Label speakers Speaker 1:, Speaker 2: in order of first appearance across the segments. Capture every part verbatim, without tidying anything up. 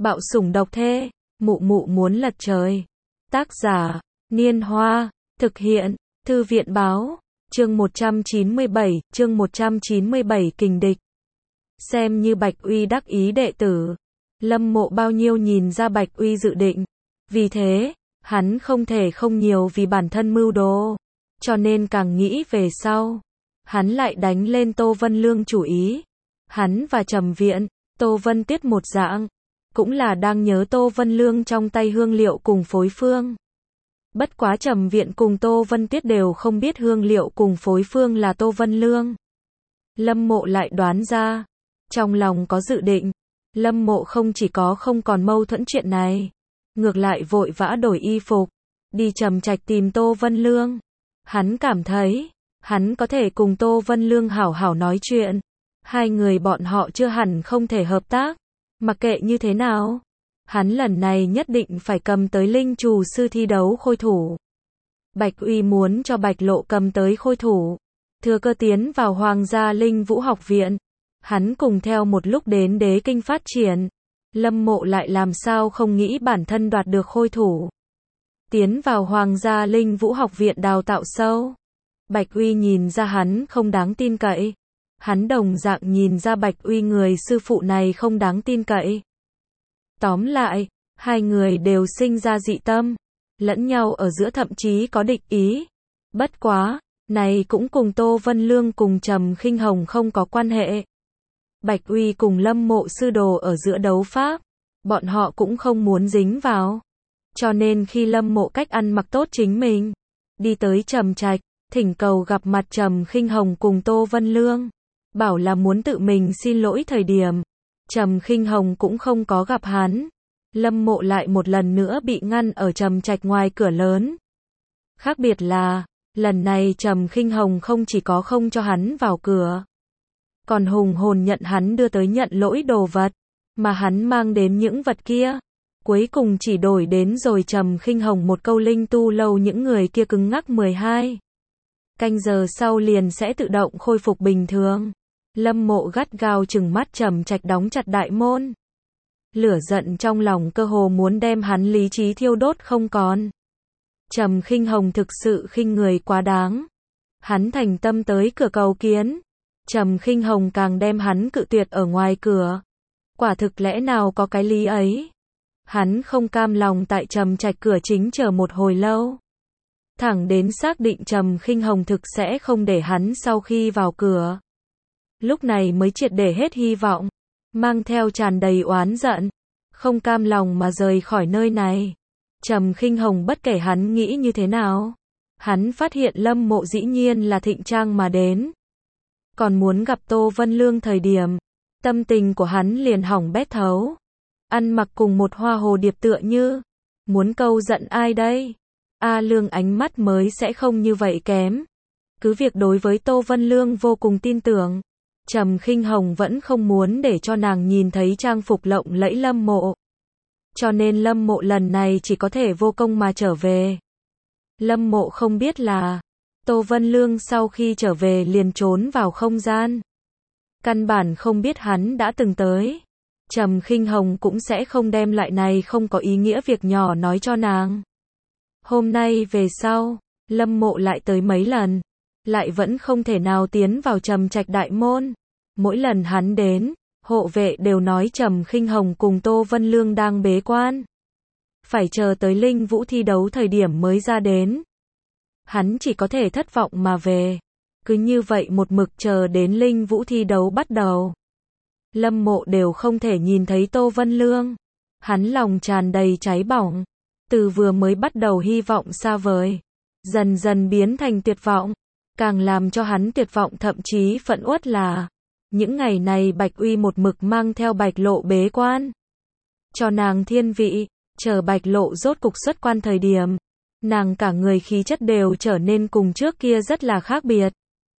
Speaker 1: Bạo sủng độc thê, mụ mụ muốn lật trời. Tác giả, Niên Hoa, thực hiện, Thư viện Báo, chương một trăm chín mươi bảy, chương một trăm chín mươi bảy kình địch. Xem như Bạch Uy đắc ý đệ tử, Lâm Mộ bao nhiêu nhìn ra Bạch Uy dự định. Vì thế, hắn không thể không nhiều vì bản thân mưu đồ, cho nên càng nghĩ về sau, hắn lại đánh lên Tô Vân Lương chủ ý. Hắn và Trầm Viện, Tô Vân Tiết một dạng, cũng là đang nhớ Tô Vân Lương trong tay hương liệu cùng phối phương. Bất quá Trầm Viện cùng Tô Vân Tiết đều không biết hương liệu cùng phối phương là Tô Vân Lương. Lâm Mộ lại đoán ra, trong lòng có dự định, Lâm Mộ không chỉ có không còn mâu thuẫn chuyện này, ngược lại vội vã đổi y phục, đi Trầm Trạch tìm Tô Vân Lương. Hắn cảm thấy, hắn có thể cùng Tô Vân Lương hảo hảo nói chuyện. Hai người bọn họ chưa hẳn không thể hợp tác. Mặc kệ như thế nào, hắn lần này nhất định phải cầm tới linh trù sư thi đấu khôi thủ. Bạch Uy muốn cho Bạch Lộ cầm tới khôi thủ, thừa cơ tiến vào Hoàng gia Linh Vũ học viện. Hắn cùng theo một lúc đến Đế Kinh phát triển. Lâm Mộ lại làm sao không nghĩ bản thân đoạt được khôi thủ, tiến vào Hoàng gia Linh Vũ học viện đào tạo sâu. Bạch Uy nhìn ra hắn không đáng tin cậy. Hắn đồng dạng nhìn ra Bạch Uy người sư phụ này không đáng tin cậy. Tóm lại, hai người đều sinh ra dị tâm, lẫn nhau ở giữa thậm chí có địch ý. Bất quá, này cũng cùng Tô Vân Lương cùng Trầm Khinh Hồng không có quan hệ. Bạch Uy cùng Lâm Mộ sư đồ ở giữa đấu pháp, bọn họ cũng không muốn dính vào. Cho nên khi Lâm Mộ cách ăn mặc tốt chính mình, đi tới Trầm Trạch, thỉnh cầu gặp mặt Trầm Khinh Hồng cùng Tô Vân Lương, bảo là muốn tự mình xin lỗi thời điểm, Trầm Khinh Hồng cũng không có gặp hắn. Lâm Mộ lại một lần nữa bị ngăn ở Trầm Trạch ngoài cửa lớn. Khác biệt là, lần này Trầm Khinh Hồng không chỉ có không cho hắn vào cửa, còn hùng hồn nhận hắn đưa tới nhận lỗi đồ vật, mà hắn mang đến những vật kia, cuối cùng chỉ đổi đến rồi Trầm Khinh Hồng một câu linh tu lâu những người kia cứng ngắc mười hai canh giờ sau liền sẽ tự động khôi phục bình thường. Lâm Mộ gắt gao trừng mắt Trầm Trạch đóng chặt đại môn. Lửa giận trong lòng cơ hồ muốn đem hắn lý trí thiêu đốt không còn. Trầm Khinh Hồng thực sự khinh người quá đáng. Hắn thành tâm tới cửa cầu kiến, Trầm Khinh Hồng càng đem hắn cự tuyệt ở ngoài cửa. Quả thực lẽ nào có cái lý ấy. Hắn không cam lòng tại Trầm Trạch cửa chính chờ một hồi lâu, thẳng đến xác định Trầm Khinh Hồng thực sẽ không để hắn sau khi vào cửa, lúc này mới triệt để hết hy vọng, mang theo tràn đầy oán giận, không cam lòng mà rời khỏi nơi này. Trầm Khinh Hồng bất kể hắn nghĩ như thế nào, hắn phát hiện Lâm Mộ dĩ nhiên là thịnh trang mà đến, còn muốn gặp Tô Vân Lương thời điểm, tâm tình của hắn liền hỏng bét thấu. Ăn mặc cùng một hoa hồ điệp tựa như, muốn câu giận ai đây? A Lương ánh mắt mới sẽ không như vậy kém. Cứ việc đối với Tô Vân Lương vô cùng tin tưởng, Trầm Khinh Hồng vẫn không muốn để cho nàng nhìn thấy trang phục lộng lẫy Lâm Mộ. Cho nên Lâm Mộ lần này chỉ có thể vô công mà trở về. Lâm Mộ không biết là, Tô Vân Lương sau khi trở về liền trốn vào không gian. Căn bản không biết hắn đã từng tới. Trầm Khinh Hồng cũng sẽ không đem lại này không có ý nghĩa việc nhỏ nói cho nàng. Hôm nay về sau, Lâm Mộ lại tới mấy lần, lại vẫn không thể nào tiến vào Trầm Trạch đại môn. Mỗi lần hắn đến, hộ vệ đều nói Trầm Khinh Hồng cùng Tô Vân Lương đang bế quan, phải chờ tới Linh Vũ thi đấu thời điểm mới ra đến. Hắn chỉ có thể thất vọng mà về. Cứ như vậy một mực chờ đến Linh Vũ thi đấu bắt đầu, Lâm Mộ đều không thể nhìn thấy Tô Vân Lương. Hắn lòng tràn đầy cháy bỏng, từ vừa mới bắt đầu hy vọng xa vời, dần dần biến thành tuyệt vọng. Càng làm cho hắn tuyệt vọng thậm chí phẫn uất là, những ngày này Bạch Uy một mực mang theo Bạch Lộ bế quan, cho nàng thiên vị, chờ Bạch Lộ rốt cục xuất quan thời điểm, nàng cả người khí chất đều trở nên cùng trước kia rất là khác biệt.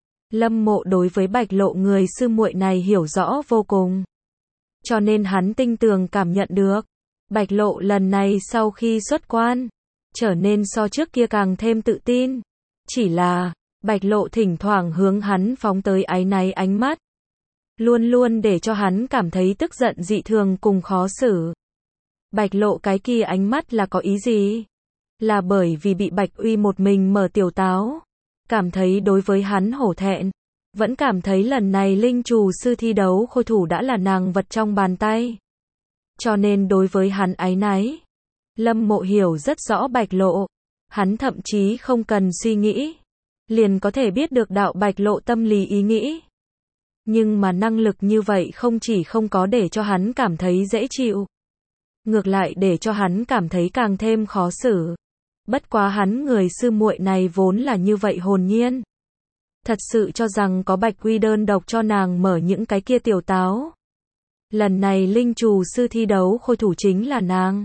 Speaker 1: Lâm Mộ đối với Bạch Lộ người sư muội này hiểu rõ vô cùng, cho nên hắn tinh tường cảm nhận được, Bạch Lộ lần này sau khi xuất quan, trở nên so trước kia càng thêm tự tin. Chỉ là, Bạch Lộ thỉnh thoảng hướng hắn phóng tới áy náy ánh mắt, luôn luôn để cho hắn cảm thấy tức giận dị thường cùng khó xử. Bạch Lộ cái kia ánh mắt là có ý gì? Là bởi vì bị Bạch Uy một mình mở tiểu táo, cảm thấy đối với hắn hổ thẹn, vẫn cảm thấy lần này linh trù sư thi đấu khôi thủ đã là nàng vật trong bàn tay. Cho nên đối với hắn áy náy. Lâm Mộ hiểu rất rõ Bạch Lộ, hắn thậm chí không cần suy nghĩ, liền có thể biết được đạo Bạch Lộ tâm lý ý nghĩ. Nhưng mà năng lực như vậy không chỉ không có để cho hắn cảm thấy dễ chịu, ngược lại để cho hắn cảm thấy càng thêm khó xử. Bất quá hắn người sư muội này vốn là như vậy hồn nhiên. Thật sự cho rằng có Bạch Uy đơn độc cho nàng mở những cái kia tiểu táo. Lần này linh trù sư thi đấu khôi thủ chính là nàng.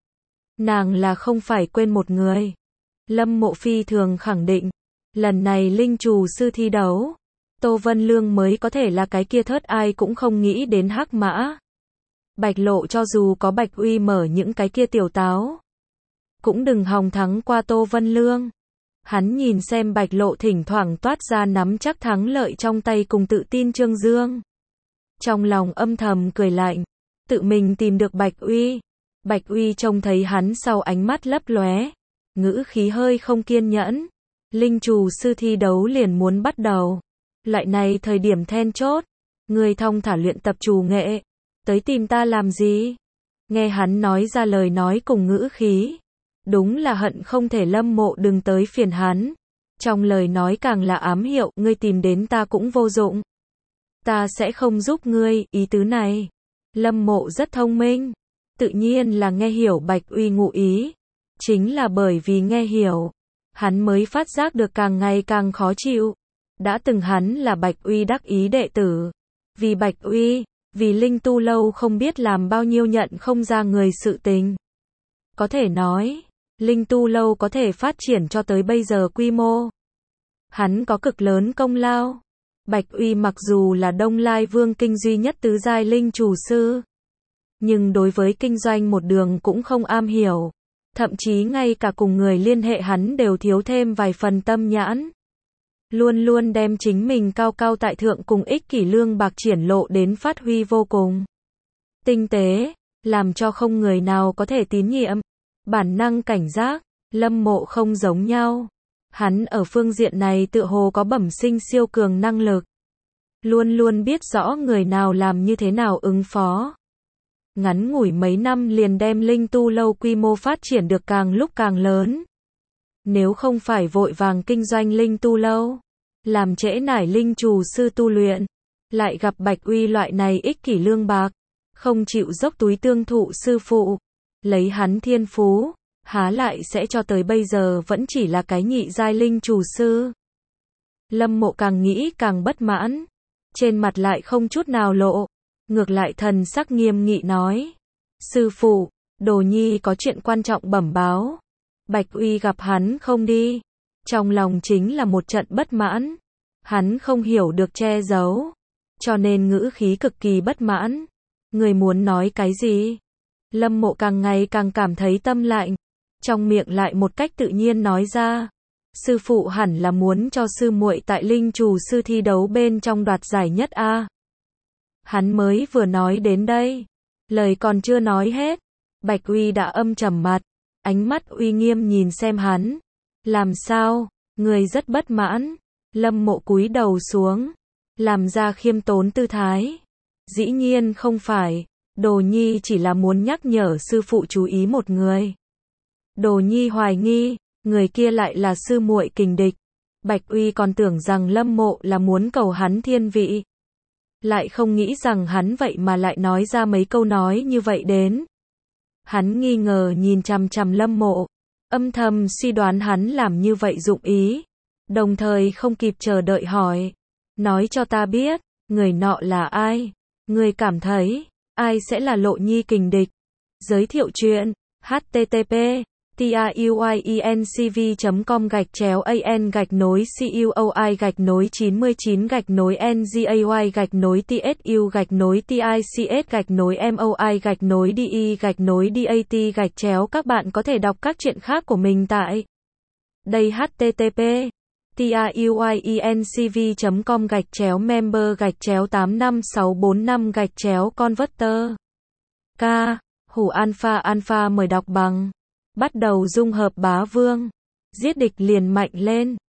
Speaker 1: Nàng là không phải quên một người. Lâm Mộ phi thường khẳng định, lần này linh trù sư thi đấu, Tô Vân Lương mới có thể là cái kia thớt ai cũng không nghĩ đến hắc mã. Bạch Lộ cho dù có Bạch Uy mở những cái kia tiểu táo, cũng đừng hòng thắng qua Tô Vân Lương. Hắn nhìn xem Bạch Lộ thỉnh thoảng toát ra nắm chắc thắng lợi trong tay cùng tự tin trương dương. Trong lòng âm thầm cười lạnh, tự mình tìm được Bạch Uy. Bạch Uy trông thấy hắn sau ánh mắt lấp lóe, ngữ khí hơi không kiên nhẫn. Linh trù sư thi đấu liền muốn bắt đầu. Loại này thời điểm then chốt, người thong thả luyện tập trù nghệ, tới tìm ta làm gì? Nghe hắn nói ra lời nói cùng ngữ khí, đúng là hận không thể Lâm Mộ đừng tới phiền hắn. Trong lời nói càng là ám hiệu, ngươi tìm đến ta cũng vô dụng. Ta sẽ không giúp ngươi, ý tứ này. Lâm Mộ rất thông minh, tự nhiên là nghe hiểu Bạch Uy ngụ ý. Chính là bởi vì nghe hiểu, hắn mới phát giác được càng ngày càng khó chịu. Đã từng hắn là Bạch Uy đắc ý đệ tử. Vì Bạch Uy, vì Linh Tu Lâu không biết làm bao nhiêu nhận không ra người sự tình. Có thể nói, Linh Tu Lâu có thể phát triển cho tới bây giờ quy mô. Hắn có cực lớn công lao. Bạch Uy mặc dù là Đông Lai Vương kinh duy nhất tứ giai linh chủ sư, nhưng đối với kinh doanh một đường cũng không am hiểu. Thậm chí ngay cả cùng người liên hệ hắn đều thiếu thêm vài phần tâm nhãn. Luôn luôn đem chính mình cao cao tại thượng cùng ích kỷ lương bạc triển lộ đến phát huy vô cùng tinh tế, làm cho không người nào có thể tín nhiệm. Bản năng cảnh giác, Lâm Mộ không giống nhau. Hắn ở phương diện này tựa hồ có bẩm sinh siêu cường năng lực. Luôn luôn biết rõ người nào làm như thế nào ứng phó. Ngắn ngủi mấy năm liền đem Linh Tu Lâu quy mô phát triển được càng lúc càng lớn. Nếu không phải vội vàng kinh doanh Linh Tu Lâu, làm trễ nải linh trù sư tu luyện, lại gặp Bạch Uy loại này ích kỷ lương bạc, không chịu dốc túi tương thụ sư phụ, lấy hắn thiên phú, há lại sẽ cho tới bây giờ vẫn chỉ là cái nhị giai linh trù sư. Lâm Mộ càng nghĩ càng bất mãn, trên mặt lại không chút nào lộ, ngược lại thần sắc nghiêm nghị nói: "Sư phụ, Đồ nhi có chuyện quan trọng bẩm báo." Bạch Uy gặp hắn không đi, trong lòng chính là một trận bất mãn. Hắn không hiểu được che giấu, cho nên ngữ khí cực kỳ bất mãn. "Người muốn nói cái gì?" Lâm Mộ càng ngày càng cảm thấy tâm lạnh, trong miệng lại một cách tự nhiên nói ra: "Sư phụ hẳn là muốn cho sư muội tại linh trù sư thi đấu bên trong đoạt giải nhất a." Hắn mới vừa nói đến đây, lời còn chưa nói hết, Bạch Uy đã âm trầm mặt, ánh mắt uy nghiêm nhìn xem hắn. "Làm sao, người rất bất mãn?" Lâm Mộ cúi đầu xuống, làm ra khiêm tốn tư thái. "Dĩ nhiên không phải, Đồ nhi chỉ là muốn nhắc nhở sư phụ chú ý một người." Đồ nhi hoài nghi, người kia lại là sư muội kình địch. Bạch Uy còn tưởng rằng Lâm Mộ là muốn cầu hắn thiên vị, lại không nghĩ rằng hắn vậy mà lại nói ra mấy câu nói như vậy đến. Hắn nghi ngờ nhìn chằm chằm Lâm Mộ, âm thầm suy đoán hắn làm như vậy dụng ý, đồng thời không kịp chờ đợi hỏi: "Nói cho ta biết, người nọ là ai? Người cảm thấy, ai sẽ là Lộ nhi kình địch?" Giới thiệu chuyện, http tuyencv chấm com gạch chéo an gạch nối cuoi gạch nối chín mươi chín gạch nối ngay gạch nối tsu gạch nối tics gạch nối moi gạch nối de gạch nối dat gạch chéo. Các bạn có thể đọc các chuyện khác của mình tại đây. Http tuyencv chấm com gạch chéo member gạch chéo tám năm sáu bốn năm gạch chéo converter. K. Hủ Alpha Alpha mời đọc bằng. Bắt đầu dung hợp bá vương. Giết địch liền mạnh lên.